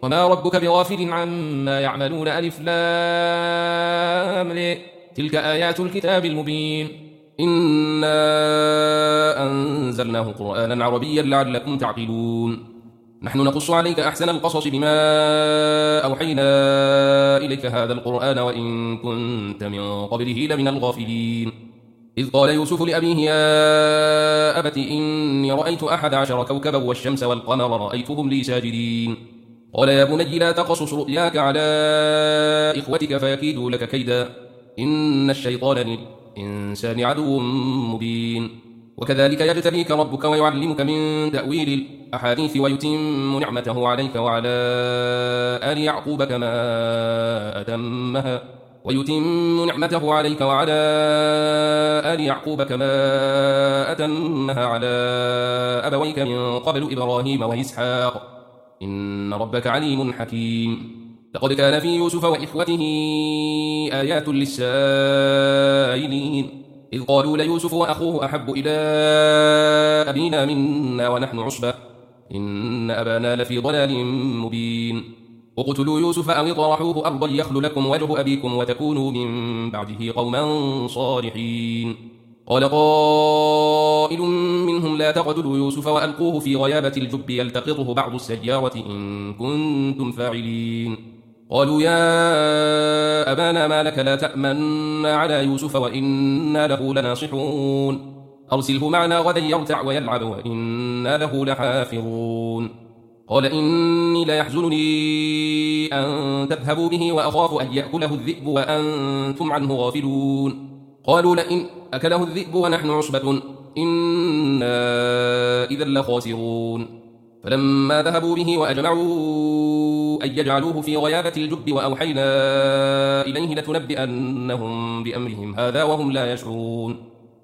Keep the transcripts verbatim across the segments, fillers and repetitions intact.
وما ربك بغافل عما يعملون. ألف لام ر تلك آيات الكتاب المبين. إنا أنزلناه قرآنا عربيا لعلكم تعقلون. نحن نقص عليك أحسن القصص بما أوحينا إليك هذا القرآن وإن كنت من قبله لمن الغافلين. إذ قال يوسف لأبيه يا أبت إني رأيت أحد عشر كوكبا والشمس والقمر رأيتهم لي ساجدين. قال يا بني لا تقصص رؤياك على إخوتك فيكيدوا لك كيدا إن الشيطان للإنسان عدو مبين. وكذلك يجتبيك ربك ويعلمك من تأويل الأحاديث ويتم نعمته عليك وعلى آل يعقوب كما أتمها ويتم نعمته عليك وعلى آل يعقوب كما أتمها على أبويك من قبل إبراهيم وإسحاق إن ربك عليم حكيم. لقد كان في يوسف وإخوته آيات للسائلين إذ قالوا ليوسف وأخوه أحب إلى أبينا منا ونحن عصبة إن أبانا لفي ضلال مبين. اقتلوا يوسف أو اطرحوه أرضا يخل لكم وجه أبيكم وتكونوا من بعده قوما صالحين. قال قائل منهم لا تقتلوا يوسف وألقوه في غيابة الجب يلتقطه بعض السيارة إن كنتم فاعلين. قالوا يا أبانا ما لك لا تأمنا على يوسف وإنا له لناصحون أرسله معنا غدا يرتع ويلعب وإنا له لحافظون. قال إني ليحزنني أن تذهبوا به وأخاف أن يأكله الذئب وأنتم عنه غافلون. قالوا لئن أكله الذئب ونحن عصبة إنا إذا لخاسرون. فلما ذهبوا به وأجمعوا أن يجعلوه في غيابة الجب وأوحينا إليه لتنبئنهم بأمرهم هذا وهم لا يشعرون.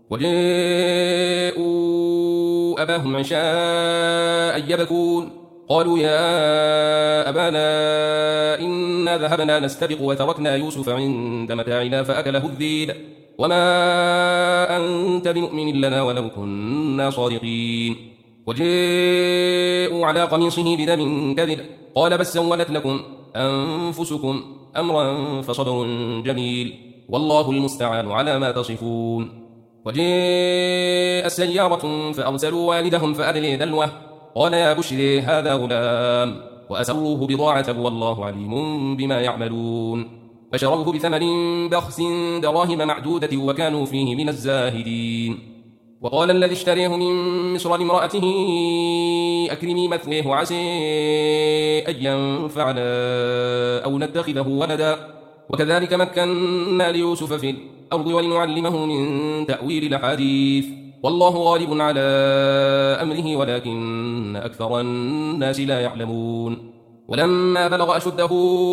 وجاءوا أباهم عشاء يبكون قالوا يا أبانا إنا ذهبنا نستبق وتركنا يوسف عند متاعنا فأكله الذئب وما أنت بمؤمن لنا ولو كنا صادقين. وجاءوا على قميصه بدم كذب قال بل سولت لكم أنفسكم أمرا فصبر جميل والله المستعان على ما تصفون. وجاء سيارة فأرسلوا والدهم فأدلي دلوه قال يا بشري هذا غلام وأسروه بضاعة والله عليم بما يعملون. فشروه بثمن بخس دراهم معدودة وكانوا فيه من الزاهدين. وقال الذي اشتريه من مصر لامرأته أكرمي مثويه عسى أن ينفعنا أو نتخذه ولدا وكذلك مكنا ليوسف في الأرض ولنعلمه من تأويل الأحاديث والله غالب على أمره ولكن أكثر الناس لا يعلمون. ولما بلغ أشده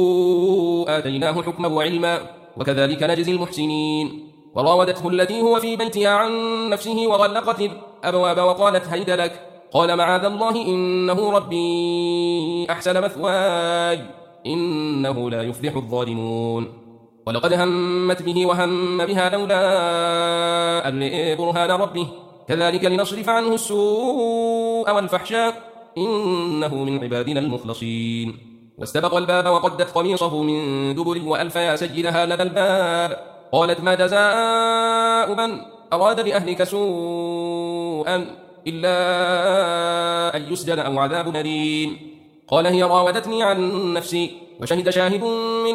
آتيناه حكما وعلما وكذلك نجزي المحسنين. وراودته التي هو في بيتها عن نفسه وغلقت الأبواب وقالت هيت لك قال معاذ الله إنه ربي أحسن مثواي إنه لا يفلح الظالمون. ولقد همت به وهم بها لولا أن رأى برهان ربه كذلك لنصرف عنه السوء والفحشاء إنه من عبادنا المخلصين. واستبق الباب وقدت قميصه من دبر وألف يا سيدها لدى الباب قالت ما جزاء من أراد بأهلك سوءا إلا أن يسجن أو عذاب أليم. قال هي راودتني عن نفسي وشهد شاهد من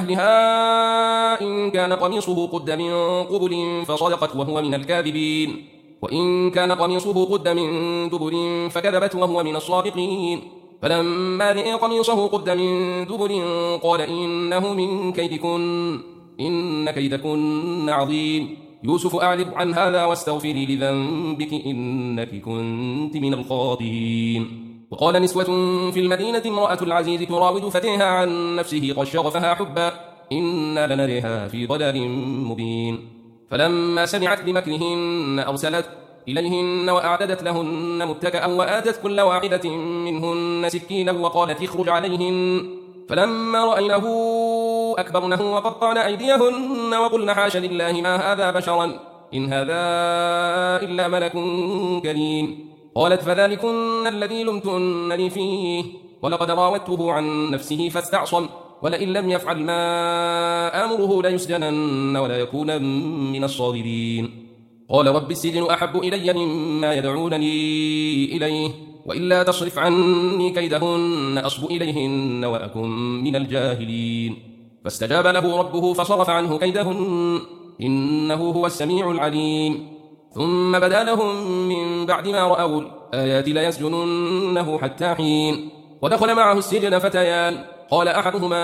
أهلها إن كان قميصه قد من قبل فصدقت وهو من الكاذبين وإن كان قميصه قد من دبر فكذبت وهو من الصادقين. فلما رأى قميصه قد من دبر قال إنه من كيدكن إن كيدكن عظيم. يوسف أعرض عن هذا واستغفري لذنبك إنك كنت من الخاطئين. وقال نسوة في المدينة امرأة العزيز تراود فتيها عن نفسه قد شغفها حبا إنا لنريها في ضلال مبين. فلما سمعت بمكرهن أرسلت إليهن وأعددت لهن متكأ وآتت كل واحدة منهن سكينا وقالت اخرج عليهن. فلما رأينه أكبرنه وقطعن أيديهن وقلن حاش لله ما هذا بشرا إن هذا إلا ملك كريم. قالت فذلكن الذي لمتنني فيه ولقد راودته عن نفسه فاستعصم ولئن لم يفعل ما آمره ليسجنن ولا يكون من الصاغرين قال رب السجن أحب إلي مما يدعونني إليه وإلا تصرف عني كيدهن أصب إليهن وأكن من الجاهلين فاستجاب له ربه فصرف عنه كيدهن إنه هو السميع العليم ثم بدا لهم من بعد ما رأوا الآيات ليسجننه حتى حين ودخل معه السجن فتيان قال أحدهما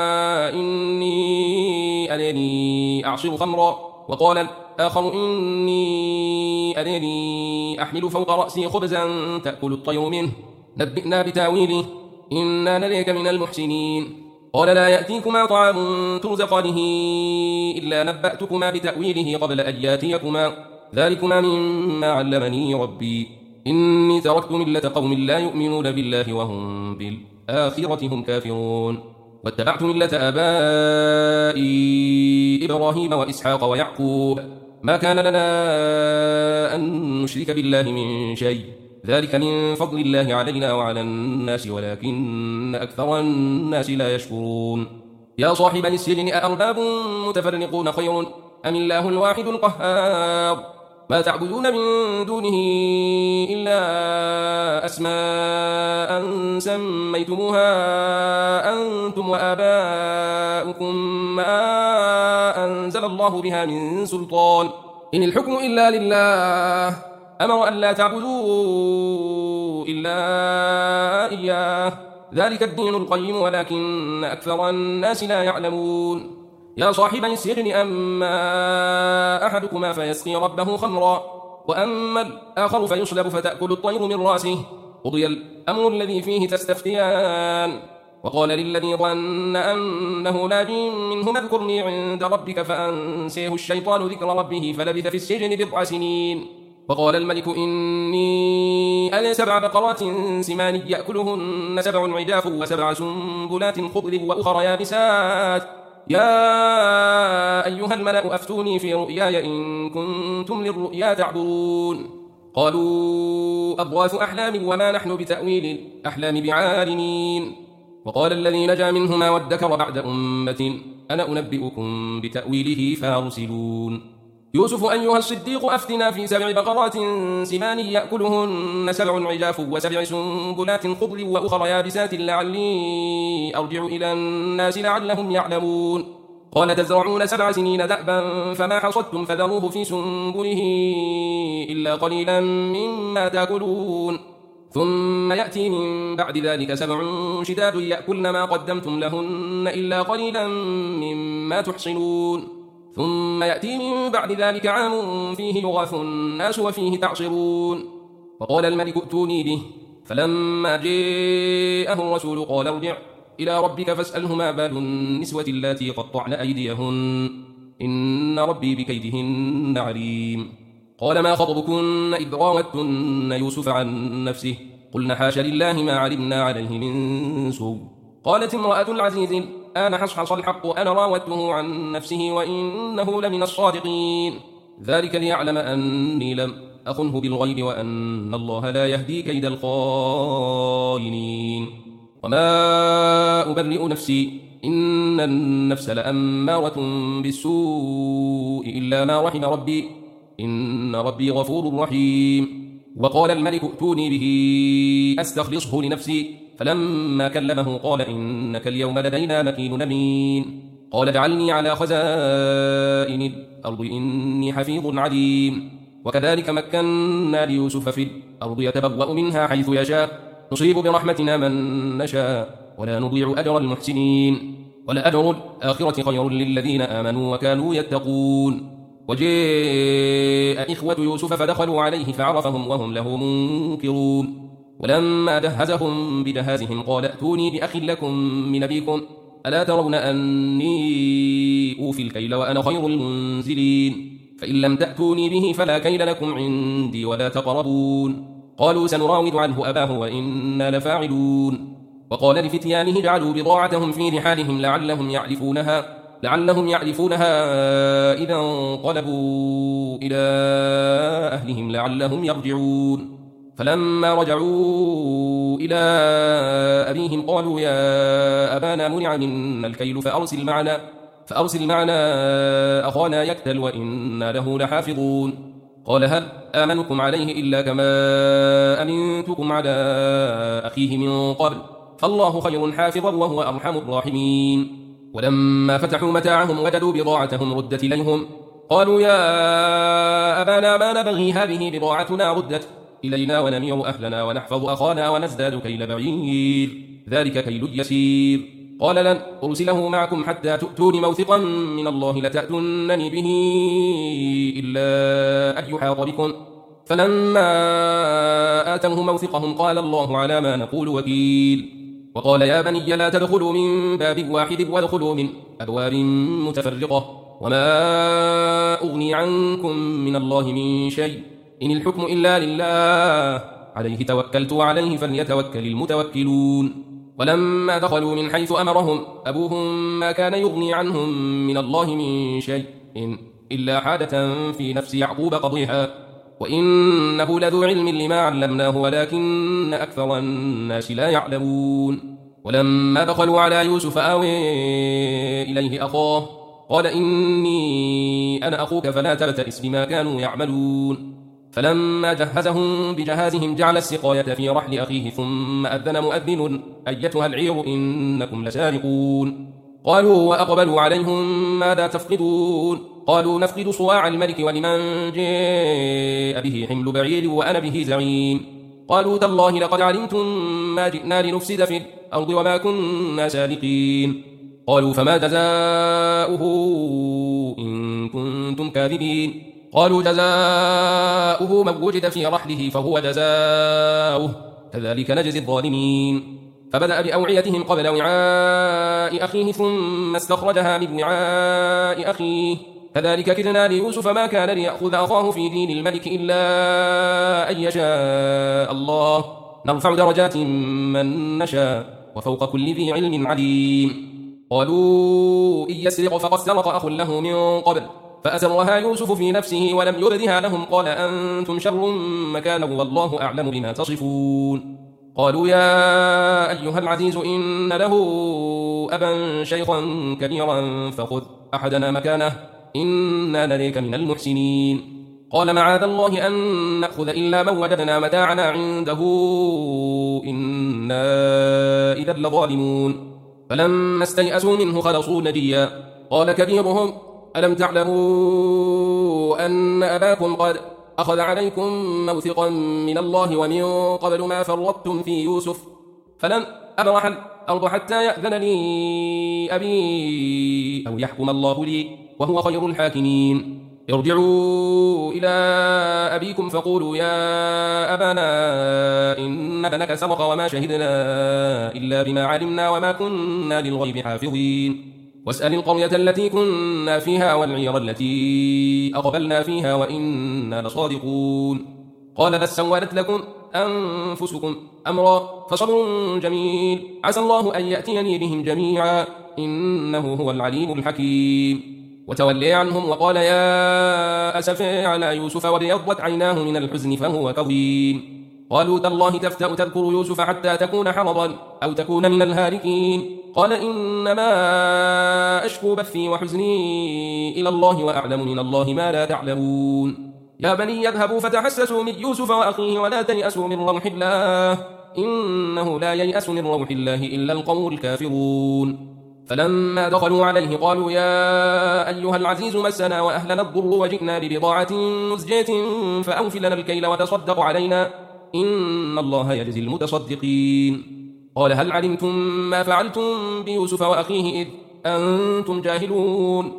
إني أراني أعصر خمرا وقال الآخر إني أراني أحمل فوق رأسي خبزا تأكل الطير منه نبئنا بتاويله إنا نريك من المحسنين قال لا يأتيكما طعام ترزقانه إلا نبأتكما بتأويله قبل أن يأتيكما ذلكما مما علمني ربي إني تركت ملة قوم لا يؤمنون بالله وهم بالآخرة هم كافرون واتبعت ملة آبائي إبراهيم وإسحاق ويعقوب ما كان لنا أن نشرك بالله من شيء ذلك من فضل الله علينا وعلى الناس ولكن أكثر الناس لا يشكرون يا صاحبي السجن أأرباب متفرقون خير أم الله الواحد القهار ما تعبدون من دونه إلا أسماء سميتموها أنتم وآباؤكم ما أنزل الله بها من سلطان إن الحكم إلا لله أمر أن لا تعبدوا إلا إياه ذلك الدين القيم ولكن أكثر الناس لا يعلمون يا صاحبي السجن أما أحدكما فيسقي ربه خمرا وأما الآخر فيصلب فتأكل الطير من رأسه قضي الأمر الذي فيه تستفتيان وقال للذي ظن أنه ناج منهما اذكرني عند ربك فأنسيه الشيطان ذكر ربه فلبث في السجن بضع سنين وقال الملك إني ألي سبع بقرات سمان يأكلهن سبع عجاف وسبع سنبلات خضر وأخر يابسات يا أيها الملأ أفتوني في رؤياي إن كنتم للرؤيا تعبرون قالوا أضغاث أحلام وما نحن بتأويل الأحلام بعالمين وقال الذي نجا منهما وادكر بعد أمة أنا أنبئكم بتأويله فارسلون يوسف أيها الصديق أفتنا في سبع بقرات سمان يأكلهن سبع عجاف وسبع سنبلات خضر وأخر يابسات لعلي أرجع إلى الناس لعلهم يعلمون قال تزرعون سبع سنين دأبا فما حصدتم فذروه في سنبله إلا قليلا مما تأكلون ثم يأتي من بعد ذلك سبع شداد يأكلن ما قدمتم لهن إلا قليلا مما تحصنون ثم يأتي من بعد ذلك عام فيه يغاث الناس وفيه تعصرون وقال الملك ائتوني به فلما جاءه الرسول قال ارجع إلى ربك فاسأله ما بال النسوة اللاتي قطعن أيديهن إن ربي بكيدهن عليم قال ما خطبكن إذ راوتن يوسف عن نفسه قلنا حاش لله ما علمنا عليه من سوء قالت امرأة العزيز الآن حصحص الحق أنا راودته عن نفسه وإنه لمن الصادقين ذلك ليعلم أني لم أخنه بالغيب وأن الله لا يهدي كيد الخائنين وما أبرئ نفسي إن النفس لأمارة بالسوء إلا ما رحم ربي إن ربي غفور رحيم وقال الملك ائتوني به أستخلصه لنفسي فلما كلمه قال إنك اليوم لدينا مكين أمين قال اجعلني على خزائن الأرض إني حفيظ عليم وكذلك مكنا ليوسف في الأرض يتبوأ منها حيث يشاء نصيب برحمتنا من نشاء ولا نضيع أجر المحسنين ولأجر الآخرة خير للذين آمنوا وكانوا يتقون وجاء إخوة يوسف فدخلوا عليه فعرفهم وهم له منكرون ولما جهزهم بجهازهم قال ائتوني بأخ لكم من أبيكم ألا ترون أني أوفي الكيل وأنا خير المنزلين فإن لم تأتوني به فلا كيل لكم عندي ولا تقربون قالوا سنراود عنه أباه وإنا لفاعلون وقال لفتيانه اجعلوا بضاعتهم في رحالهم لعلهم يعرفونها لعلهم يعرفونها إذا انقلبوا إلى أهلهم لعلهم يرجعون فلما رجعوا إلى أبيهم قالوا يا أبانا منع منا الكيل فأرسل معنا, فأرسل معنا أخانا يكتل وإنا له لحافظون. قال هل آمنكم عليه إلا كما أمنتكم على أخيه من قبل فالله خير حافظا وهو أرحم الراحمين. ولما فتحوا متاعهم وجدوا بضاعتهم ردت إليهم قالوا يا أبانا ما نبغي هذه بضاعتنا ردت إلينا ونمير أهلنا ونحفظ أخانا ونزداد كيل بعير ذلك كيل يسير. قال لن أرسله معكم حتى تؤتون موثقا من الله لتأتونني به إلا أن يحاط بكم. فلما آتوه موثقهم قال الله على ما نقول وكيل. وقال يا بني لا تدخلوا من باب واحد وادخلوا من أبواب متفرقة وما أغني عنكم من الله من شيء إن الحكم إلا لله عليه توكلت وعليه فليتوكل المتوكلون. ولما دخلوا من حيث أمرهم أبوهم ما كان يغني عنهم من الله من شيء إن إلا حادة في نفس يعقوب قضيها وإنه لذو علم لما علمناه ولكن أكثر الناس لا يعلمون. ولما دخلوا على يوسف آوي إليه أخاه قال إني أنا أخوك فلا تبتئس بما كانوا يعملون. فلما جهزهم بجهازهم جعل السقاية في رحل أخيه ثم أذن مؤذن أيتها العير إنكم لسارقون. قالوا وأقبلوا عليهم ماذا تفقدون قالوا نفقد صواع الملك ولمن جاء به حمل بعير وأنا به زعيم. قالوا تالله لقد علمتم ما جئنا لنفسد في الأرض وما كنا سارقين. قالوا فما جزاؤه إن كنتم كاذبين قالوا جزاؤه من وجد في رحله فهو جزاؤه كذلك نجزي الظالمين. فبدأ بأوعيتهم قبل وعاء أخيه ثم استخرجها من وعاء أخيه كذلك كدنا ليوسف ما كان ليأخذ أخاه في دين الملك إلا أن يشاء الله نرفع درجات من نشاء وفوق كل ذي علم عليم. قالوا إن يسرق فقد سرق أخ له من قبل فأسرها يوسف في نفسه ولم يبدها لهم قال أنتم شر مكانا والله أعلم بما تصفون. قالوا يا أيها العزيز إن له أبا شيخا كبيرا فخذ أحدنا مكانه إنا نريك من المحسنين. قال معاذ الله أن نأخذ إلا من وجدنا متاعنا عنده إنا إذا لظالمون. فلما استيئسوا منه خلصوا نجيا قال كبيرهم ألم تعلموا أن أباكم قد أخذ عليكم موثقا من الله ومن قبل ما فرطتم في يوسف فلن أبرح الأرض حتى يأذن لي أبي أو يحكم الله لي وهو خير الحاكمين. ارجعوا إلى أبيكم فقولوا يا أبانا إن ابنك سرق وما شهدنا إلا بما علمنا وما كنا للغيب حافظين. واسأل القرية التي كنا فيها والعير التي أقبلنا فيها وإنا لصادقون. قال بل سولت لكم أنفسكم أمرا فصبر جميل عسى الله أن يأتيني بهم جميعا إنه هو العليم الحكيم. وتولي عنهم وقال يا أسفي على يوسف وابيضت عيناه من الحزن فهو كظيم. قالوا تالله تفتأ تذكر يوسف حتى تكون حرضا أو تكون من الهالكين. قال إنما أشكو بثي وحزني إلى الله وأعلم من الله ما لا تعلمون. يا بني يذهبوا فتحسسوا من يوسف وأخيه ولا تيأسوا من روح الله إنه لا ييأس من روح الله إلا القوم الكافرون. فلما دخلوا عليه قالوا يا أيها العزيز مسنا وأهلنا الضر وجئنا ببضاعة مزجاة فأوف لنا الكيل وتصدق علينا إن الله يجزي المتصدقين. قال هل علمتم ما فعلتم بيوسف وأخيه إذ أنتم جاهلون.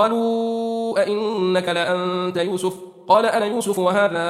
قالوا أئنك لأنت يوسف قال أنا يوسف وهذا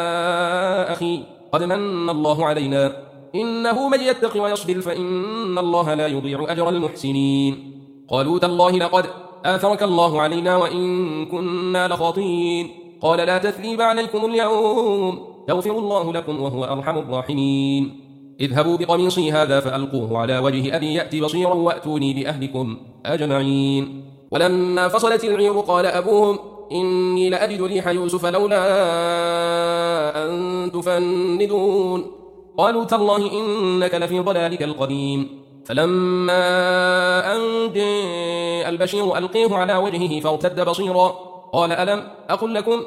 أخي قد من الله علينا إنه من يتق ويصبر فإن الله لا يضيع أجر المحسنين. قالوا تالله لقد آثرك الله علينا وإن كنا لخاطئين. قال لا تثريب عليكم اليوم يغفر الله لكم وهو أرحم الراحمين. اذهبوا بقميصي هذا فألقوه على وجه أبي يأتي بصيرا وأتوني بأهلكم أجمعين. ولما فصلت العير قال أبوهم إني لأجد ريح يوسف لولا أن تفندون. قالوا تالله إنك لفي ضلالك القديم. فلما أن جاء البشير ألقيه على وجهه فارتد بصيرا قال ألم أقل لكم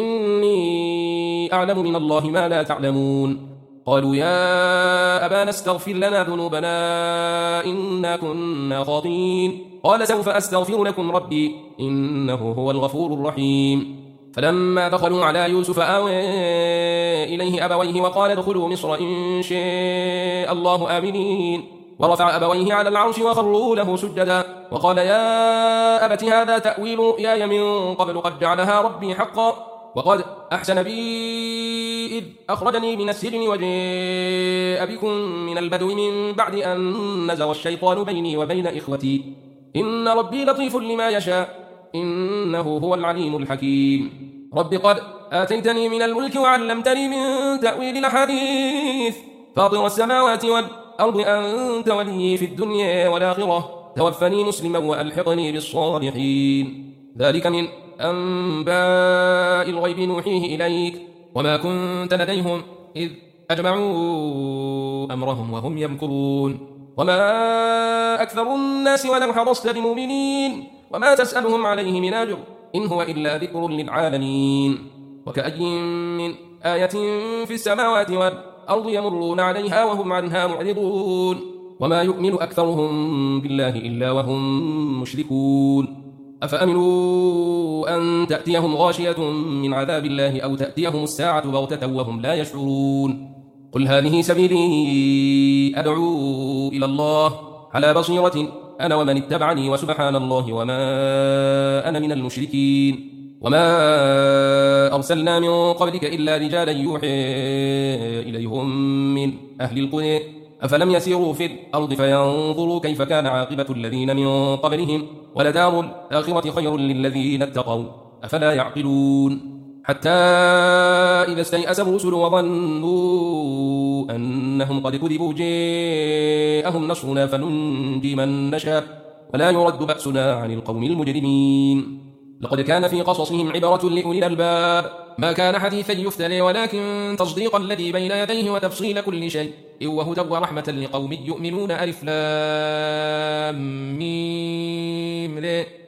إني أعلم من الله ما لا تعلمون. قالوا يا أبانا استغفر لنا ذنوبنا إنا كنا خاطئين. قال سوف أستغفر لكم ربي إنه هو الغفور الرحيم. فلما دخلوا على يوسف آوى إليه أبويه وقال ادخلوا مصر إن شاء الله آمنين. ورفع أبويه على العرش وخروا له سجدا وقال يا أبت هذا تأويل رؤياي من قبل قد جعلها ربي حقا وقد أحسن بي إذ أخرجني من السجن وجاء بكم من البدو من بعد أن نزغ الشيطان بيني وبين إخوتي إن ربي لطيف لما يشاء إنه هو العليم الحكيم. رب قد آتيتني من الملك وعلمتني من تأويل الأحاديث فاطر السماوات والأرض أنت ولي في الدنيا والآخرة توفني مسلما وألحقني بالصالحين. ذلك من أنباء الغيب نوحيه إليك وما كنت لديهم إذ أجمعوا أمرهم وهم يمكرون. وما أكثر الناس ولو حرصت بمؤمنين وما تسألهم عليه من أجر إن هو إلا ذكر للعالمين. وكأي من آية في السماوات والأرض يمرون عليها وهم عنها معرضون وما يؤمن أكثرهم بالله إلا وهم مشركون. أفأمنوا أن تأتيهم غاشية من عذاب الله أو تأتيهم الساعة بغتة وهم لا يشعرون. قل هذه سبيلي أدعو إلى الله على بصيرة أنا ومن اتبعني وسبحان الله وما أنا من المشركين. وما أرسلنا من قبلك إلا رجالا يوحي إليهم من أهل القرى أفلم يسيروا في الأرض فينظروا كيف كان عاقبة الذين من قبلهم ولدار الآخرة خير للذين اتقوا أفلا يعقلون. حتى إذا استيأس الرسل وظنوا أنهم قد كذبوا جاءهم نصرنا فننجي من نشاء ولا يرد بأسنا عن القوم المجرمين. لقد كان في قصصهم عبرة لأولي الألباب ما كان حديثا يفترى ولكن تصديق الذي بين يديه وتفصيل كل شيء وهدى ورحمة لقوم يؤمنون. ألف لام ميم